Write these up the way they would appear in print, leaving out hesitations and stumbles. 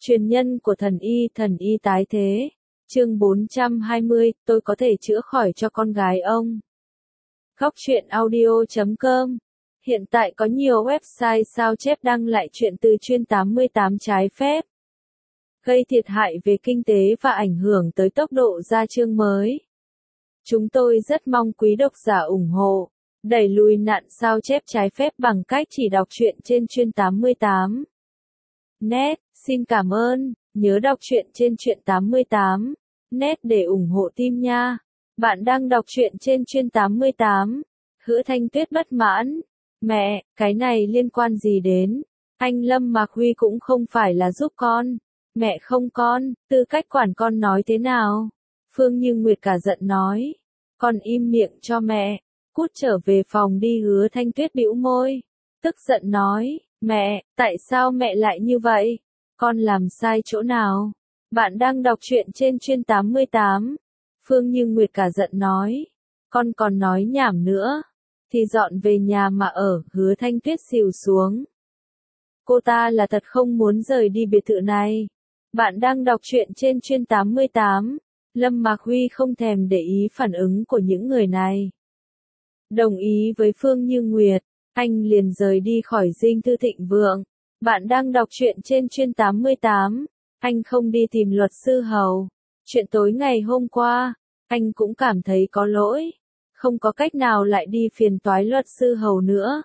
Truyền nhân của thần y tái thế. Chương 420, tôi có thể chữa khỏi cho con gái ông. Góc truyện audio.com. Hiện tại có nhiều website sao chép đăng lại chuyện từ chuyên 88 trái phép, gây thiệt hại về kinh tế và ảnh hưởng tới tốc độ ra chương mới. Chúng tôi rất mong quý độc giả ủng hộ, đẩy lùi nạn sao chép trái phép bằng cách chỉ đọc truyện trên chuyên 88. Net, xin cảm ơn, nhớ đọc truyện trên truyện 88. Net để ủng hộ team nha. Bạn đang đọc truyện trên chuyên 88. Hứa Thanh Tuyết bất mãn. Mẹ, cái này liên quan gì đến? Anh Lâm Mạc Huy cũng không phải là giúp con. Mẹ không con, tư cách quản con nói thế nào? Phương Như Nguyệt cả giận nói. Con im miệng cho mẹ. Cút trở về phòng đi. Hứa Thanh Tuyết bĩu môi. Tức giận nói. Mẹ, tại sao mẹ lại như vậy? Con làm sai chỗ nào? Bạn đang đọc truyện trên chuyên 88. Phương Như Nguyệt cả giận nói. Con còn nói nhảm nữa. Thì dọn về nhà mà ở. Hứa Thanh Tuyết xìu xuống. Cô ta là thật không muốn rời đi biệt thự này. Bạn đang đọc truyện trên chuyên 88. Lâm Mạc Huy không thèm để ý phản ứng của những người này. Đồng ý với Phương Như Nguyệt, anh liền rời đi khỏi dinh thự Thịnh Vượng. Bạn đang đọc truyện trên chuyên 88. Anh không đi tìm luật sư Hầu. Chuyện tối ngày hôm qua, anh cũng cảm thấy có lỗi. Không có cách nào lại đi phiền toái luật sư Hầu nữa.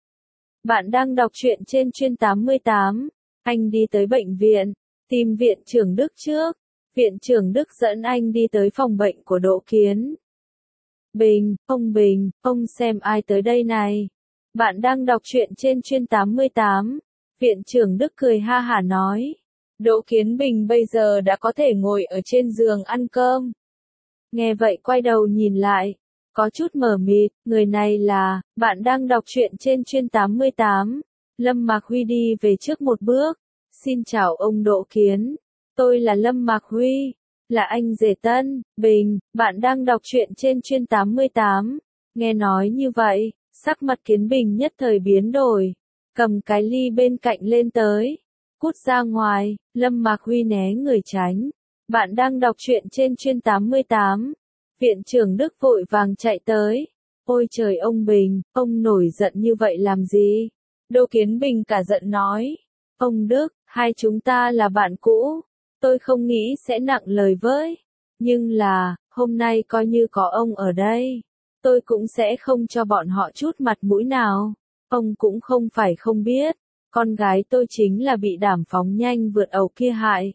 Bạn đang đọc truyện trên chuyên 88. Anh đi tới bệnh viện, tìm viện trưởng Đức trước. Viện trưởng Đức dẫn anh đi tới phòng bệnh của Đỗ Kiến. Bình, ông xem ai tới đây này. Bạn đang đọc truyện trên chuyên 88. Viện trưởng Đức cười ha hả nói. Đỗ Kiến Bình bây giờ đã có thể ngồi ở trên giường ăn cơm. Nghe vậy quay đầu nhìn lại. Có chút mờ mịt, người này là. Bạn đang đọc truyện trên chuyên 88. Lâm Mạc Huy đi về trước một bước. Xin chào ông Đỗ Kiến. Tôi là Lâm Mạc Huy. Là anh rể Tân, Bình. Bạn đang đọc truyện trên chuyên 88. Nghe nói như vậy, sắc mặt Kiến Bình nhất thời biến đổi. Cầm cái ly bên cạnh lên tới. Cút ra ngoài. Lâm Mạc Huy né người tránh. Bạn đang đọc truyện trên chuyên 88. Viện trưởng Đức vội vàng chạy tới. Ôi trời ông Bình, ông nổi giận như vậy làm gì? Đỗ Kiến Bình cả giận nói. Ông Đức, hai chúng ta là bạn cũ. Tôi không nghĩ sẽ nặng lời với. Nhưng là, hôm nay coi như có ông ở đây. Tôi cũng sẽ không cho bọn họ chút mặt mũi nào. Ông cũng không phải không biết. Con gái tôi chính là bị đảm phóng nhanh vượt ẩu kia hại.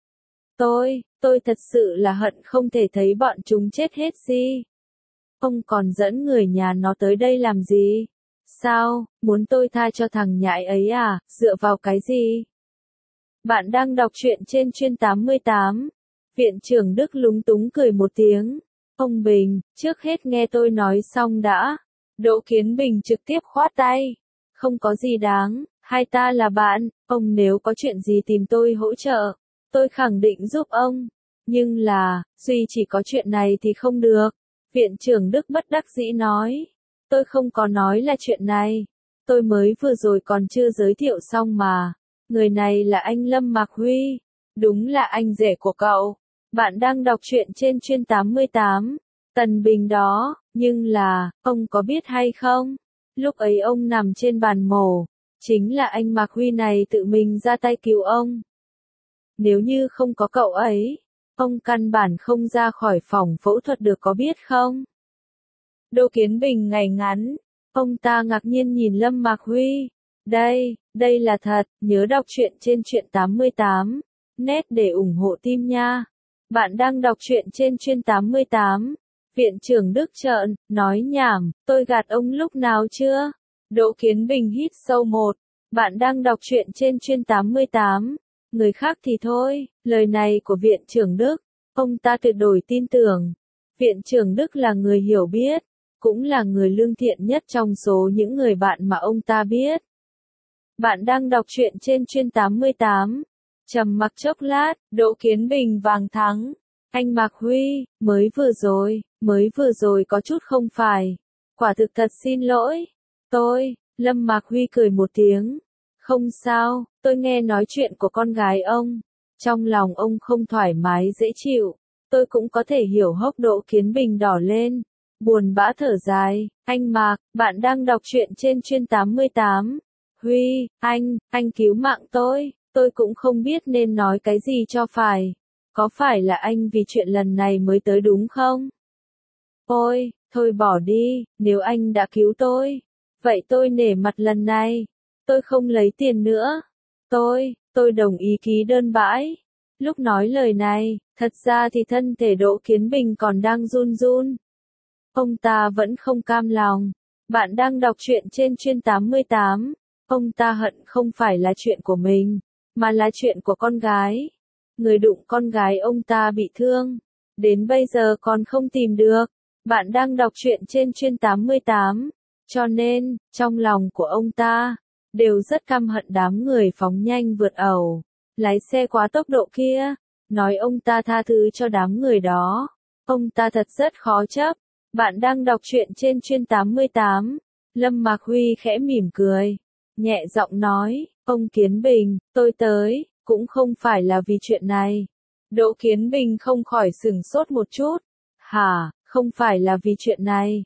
Tôi thật sự là hận không thể thấy bọn chúng chết hết gì. Ông còn dẫn người nhà nó tới đây làm gì? Sao, muốn tôi tha cho thằng nhãi ấy à, dựa vào cái gì? Bạn đang đọc truyện trên chuyên 88. Viện trưởng Đức lúng túng cười một tiếng. Ông Bình, trước hết nghe tôi nói xong đã. Đỗ Kiến Bình trực tiếp khoát tay. Không có gì đáng, hai ta là bạn, ông nếu có chuyện gì tìm tôi hỗ trợ, tôi khẳng định giúp ông. Nhưng là, duy chỉ có chuyện này thì không được. Viện trưởng Đức bất đắc dĩ nói. Tôi không có nói là chuyện này. Tôi mới vừa rồi còn chưa giới thiệu xong mà. Người này là anh Lâm Mạc Huy. Đúng là anh rể của cậu. Bạn đang đọc truyện trên chuyên 88. Tần Bình đó, nhưng là, ông có biết hay không? Lúc ấy ông nằm trên bàn mổ. Chính là anh Mạc Huy này tự mình ra tay cứu ông. Nếu như không có cậu ấy, ông căn bản không ra khỏi phòng phẫu thuật được có biết không? Đỗ Kiến Bình ngày ngắn. Ông ta ngạc nhiên nhìn Lâm Mạc Huy. Đây là thật, nhớ đọc truyện trên truyện 88. Net để ủng hộ team nha. Bạn đang đọc truyện trên chuyên 88. Viện trưởng Đức trợn, nói nhảm, tôi gạt ông lúc nào chưa? Đỗ Kiến Bình hít sâu một. Bạn đang đọc truyện trên chuyên 88. Người khác thì thôi, lời này của viện trưởng Đức, ông ta tuyệt đối tin tưởng. Viện trưởng Đức là người hiểu biết, cũng là người lương thiện nhất trong số những người bạn mà ông ta biết. Bạn đang đọc truyện trên chuyên 88. Trầm mặc chốc lát, Đỗ Kiến Bình vàng thắng. Anh Mạc Huy, mới vừa rồi có chút không phải. Quả thực thật xin lỗi. Lâm Mạc Huy cười một tiếng. Không sao, tôi nghe nói chuyện của con gái ông. Trong lòng ông không thoải mái dễ chịu. Tôi cũng có thể hiểu hốc Đỗ Kiến Bình đỏ lên. Buồn bã thở dài, anh Mạc, bạn đang đọc truyện trên Chuyên 88. Huy, anh cứu mạng tôi cũng không biết nên nói cái gì cho phải. Có phải là anh vì chuyện lần này mới tới đúng không? Ôi, thôi bỏ đi, nếu anh đã cứu tôi, vậy tôi nể mặt lần này. Tôi không lấy tiền nữa. Tôi đồng ý ký đơn bãi. Lúc nói lời này, thật ra thì thân thể Đỗ Kiến Bình còn đang run run. Ông ta vẫn không cam lòng. Bạn đang đọc truyện trên Chuyên 88. Ông ta hận không phải là chuyện của mình, mà là chuyện của con gái. Người đụng con gái ông ta bị thương. Đến bây giờ còn không tìm được. Bạn đang đọc truyện trên Chuyên 88. Cho nên, trong lòng của ông ta, đều rất căm hận đám người phóng nhanh vượt ẩu, lái xe quá tốc độ kia. Nói ông ta tha thứ cho đám người đó. Ông ta thật rất khó chấp. Bạn đang đọc truyện trên Chuyên 88. Lâm Mạc Huy khẽ mỉm cười, nhẹ giọng nói, ông Kiến Bình, tôi tới, cũng không phải là vì chuyện này. Đỗ Kiến Bình không khỏi sửng sốt một chút. Hả, không phải là vì chuyện này.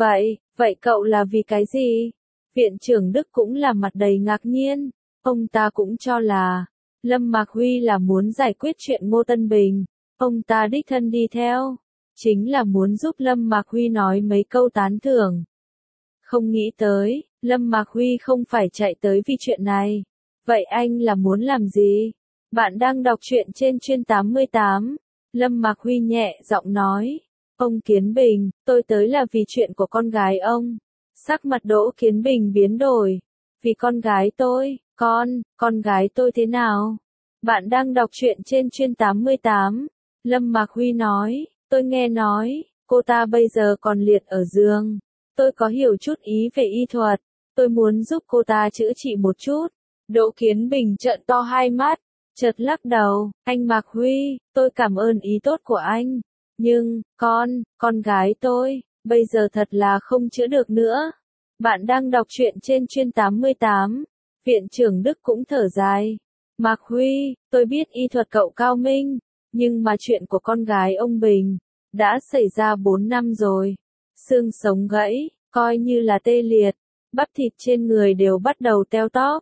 Vậy cậu là vì cái gì? Viện trưởng Đức cũng là mặt đầy ngạc nhiên. Ông ta cũng cho là Lâm Mạc Huy là muốn giải quyết chuyện Ngô Tân Bình. Ông ta đích thân đi theo, chính là muốn giúp Lâm Mạc Huy nói mấy câu tán thưởng. Không nghĩ tới, Lâm Mạc Huy không phải chạy tới vì chuyện này. Vậy anh là muốn làm gì? Bạn đang đọc truyện trên Chuyên 88. Lâm Mạc Huy nhẹ giọng nói, ông Kiến Bình, tôi tới là vì chuyện của con gái ông. Sắc mặt Đỗ Kiến Bình biến đổi. Vì con gái tôi, con gái tôi thế nào? Bạn đang đọc truyện trên Chuyên 88. Lâm Mạc Huy nói, tôi nghe nói, cô ta bây giờ còn liệt ở giường. Tôi có hiểu chút ý về y thuật. Tôi muốn giúp cô ta chữa trị một chút. Đỗ Kiến Bình trợn to hai mắt, chợt lắc đầu, anh Mạc Huy, tôi cảm ơn ý tốt của anh. Nhưng, con gái tôi, bây giờ thật là không chữa được nữa. Bạn đang đọc truyện trên Chuyên 88. Viện trưởng Đức cũng thở dài. Mạc Huy, tôi biết y thuật cậu cao minh, nhưng mà chuyện của con gái ông Bình đã xảy ra 4 năm rồi. Xương sống gãy, coi như là tê liệt, bắp thịt trên người đều bắt đầu teo tóp.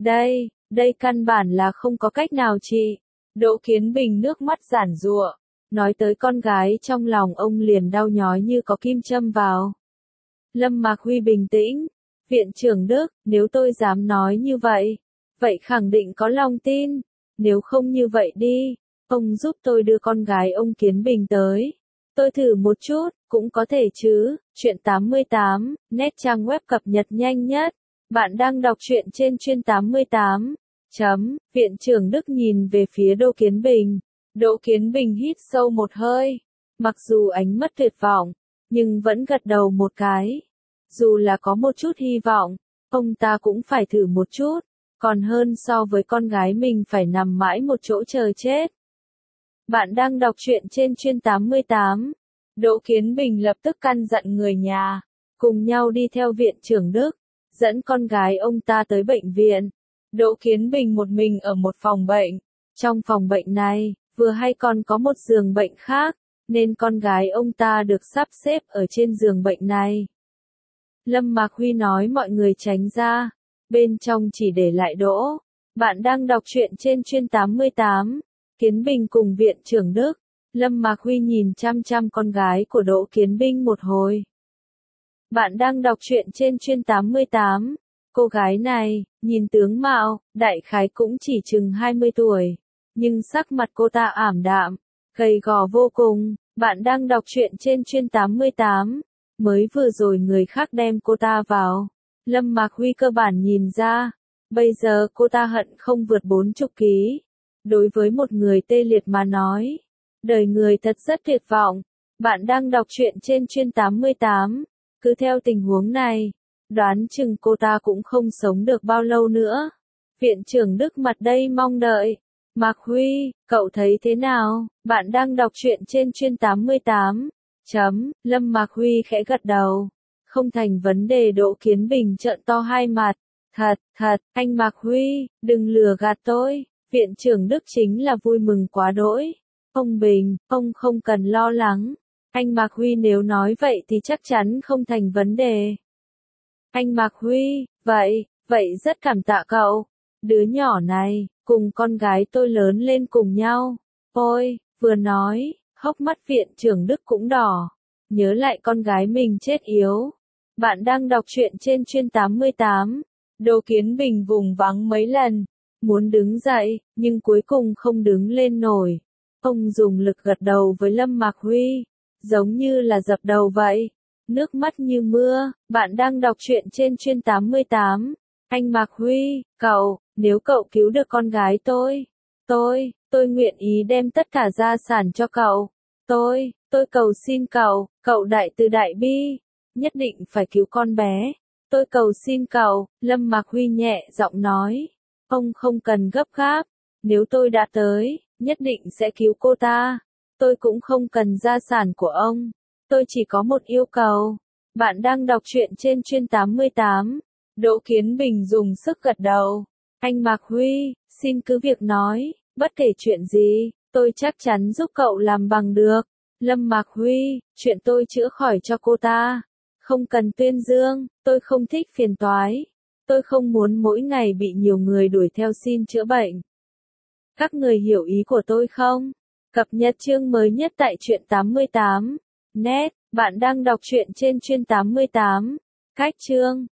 Đây căn bản là không có cách nào trị. Đỗ Kiến Bình nước mắt giản giụa, nói tới con gái trong lòng ông liền đau nhói như có kim châm vào. Lâm Mạc Huy bình tĩnh, viện trưởng Đức, nếu tôi dám nói như vậy, vậy khẳng định có lòng tin. Nếu không như vậy đi, ông giúp tôi đưa con gái ông Kiến Bình tới. Tôi thử một chút, cũng có thể chứ. Truyện 88, net trang web cập nhật nhanh nhất. Bạn đang đọc truyện trên Chuyên 88. Viện trưởng Đức nhìn về phía Đỗ Kiến Bình. Đỗ Kiến Bình hít sâu một hơi. Mặc dù ánh mắt tuyệt vọng, nhưng vẫn gật đầu một cái. Dù là có một chút hy vọng, ông ta cũng phải thử một chút. Còn hơn so với con gái mình phải nằm mãi một chỗ chờ chết. Bạn đang đọc truyện trên Chuyên 88. Đỗ Kiến Bình lập tức căn dặn người nhà, cùng nhau đi theo viện trưởng Đức, dẫn con gái ông ta tới bệnh viện. Đỗ Kiến Bình một mình ở một phòng bệnh. Trong phòng bệnh này, vừa hay còn có một giường bệnh khác, nên con gái ông ta được sắp xếp ở trên giường bệnh này. Lâm Mạc Huy nói mọi người tránh ra, bên trong chỉ để lại Đỗ. Bạn đang đọc truyện trên Chuyên 88. Kiến Bình cùng viện trưởng Đức. Lâm Mạc Huy nhìn chăm chăm con gái của Đỗ Kiến Bình một hồi. Bạn đang đọc truyện trên Chuyên 88. Cô gái này, nhìn tướng mạo, đại khái cũng chỉ chừng 20 tuổi. Nhưng sắc mặt cô ta ảm đạm, gầy gò vô cùng. Bạn đang đọc truyện trên Chuyên 88. Mới vừa rồi người khác đem cô ta vào. Lâm Mạc Huy cơ bản nhìn ra. Bây giờ cô ta hận không vượt 40 ký. Đối với một người tê liệt mà nói, đời người thật rất tuyệt vọng. Bạn đang đọc truyện trên Chuyên 88. Cứ theo tình huống này, đoán chừng cô ta cũng không sống được bao lâu nữa. Viện trưởng Đức mặt đầy mong đợi. Mạc Huy, cậu thấy thế nào? Bạn đang đọc truyện trên Chuyên 88. Lâm Mạc Huy khẽ gật đầu. Không thành vấn đề. Đỗ Kiến Bình trợn to hai mặt. Thật, anh Mạc Huy, đừng lừa gạt tôi. Viện trưởng Đức chính là vui mừng quá đỗi. Ông Bình, ông không cần lo lắng. Anh Mạc Huy nếu nói vậy thì chắc chắn không thành vấn đề. Anh Mạc Huy, vậy rất cảm tạ cậu. Đứa nhỏ này, cùng con gái tôi lớn lên cùng nhau. Ôi, vừa nói, hốc mắt viện trưởng Đức cũng đỏ. Nhớ lại con gái mình chết yếu. Bạn đang đọc truyện trên Chuyên 88. Đỗ Kiến Bình vùng vắng mấy lần. Muốn đứng dậy, nhưng cuối cùng không đứng lên nổi. Ông dùng lực gật đầu với Lâm Mạc Huy. Giống như là dập đầu vậy. Nước mắt như mưa, bạn đang đọc truyện trên Chuyên 88. Anh Mạc Huy, nếu cậu cứu được con gái tôi nguyện ý đem tất cả gia sản cho cậu. Tôi cầu xin cậu đại từ đại bi, nhất định phải cứu con bé. Tôi cầu xin cậu, Lâm Mạc Huy nhẹ giọng nói. Ông không cần gấp gáp, nếu tôi đã tới, nhất định sẽ cứu cô ta. Tôi cũng không cần gia sản của ông. Tôi chỉ có một yêu cầu. Bạn đang đọc truyện trên Chuyên 88. Đỗ Kiến Bình dùng sức gật đầu. Anh Mạc Huy, xin cứ việc nói, bất kể chuyện gì, tôi chắc chắn giúp cậu làm bằng được. Lâm Mạc Huy, chuyện tôi chữa khỏi cho cô ta. Không cần tuyên dương, tôi không thích phiền toái. Tôi không muốn mỗi ngày bị nhiều người đuổi theo xin chữa bệnh. Các người hiểu ý của tôi không? Cập nhật chương mới nhất tại Truyện 88. Net, bạn đang đọc truyện trên Chuyên 88. Cách chương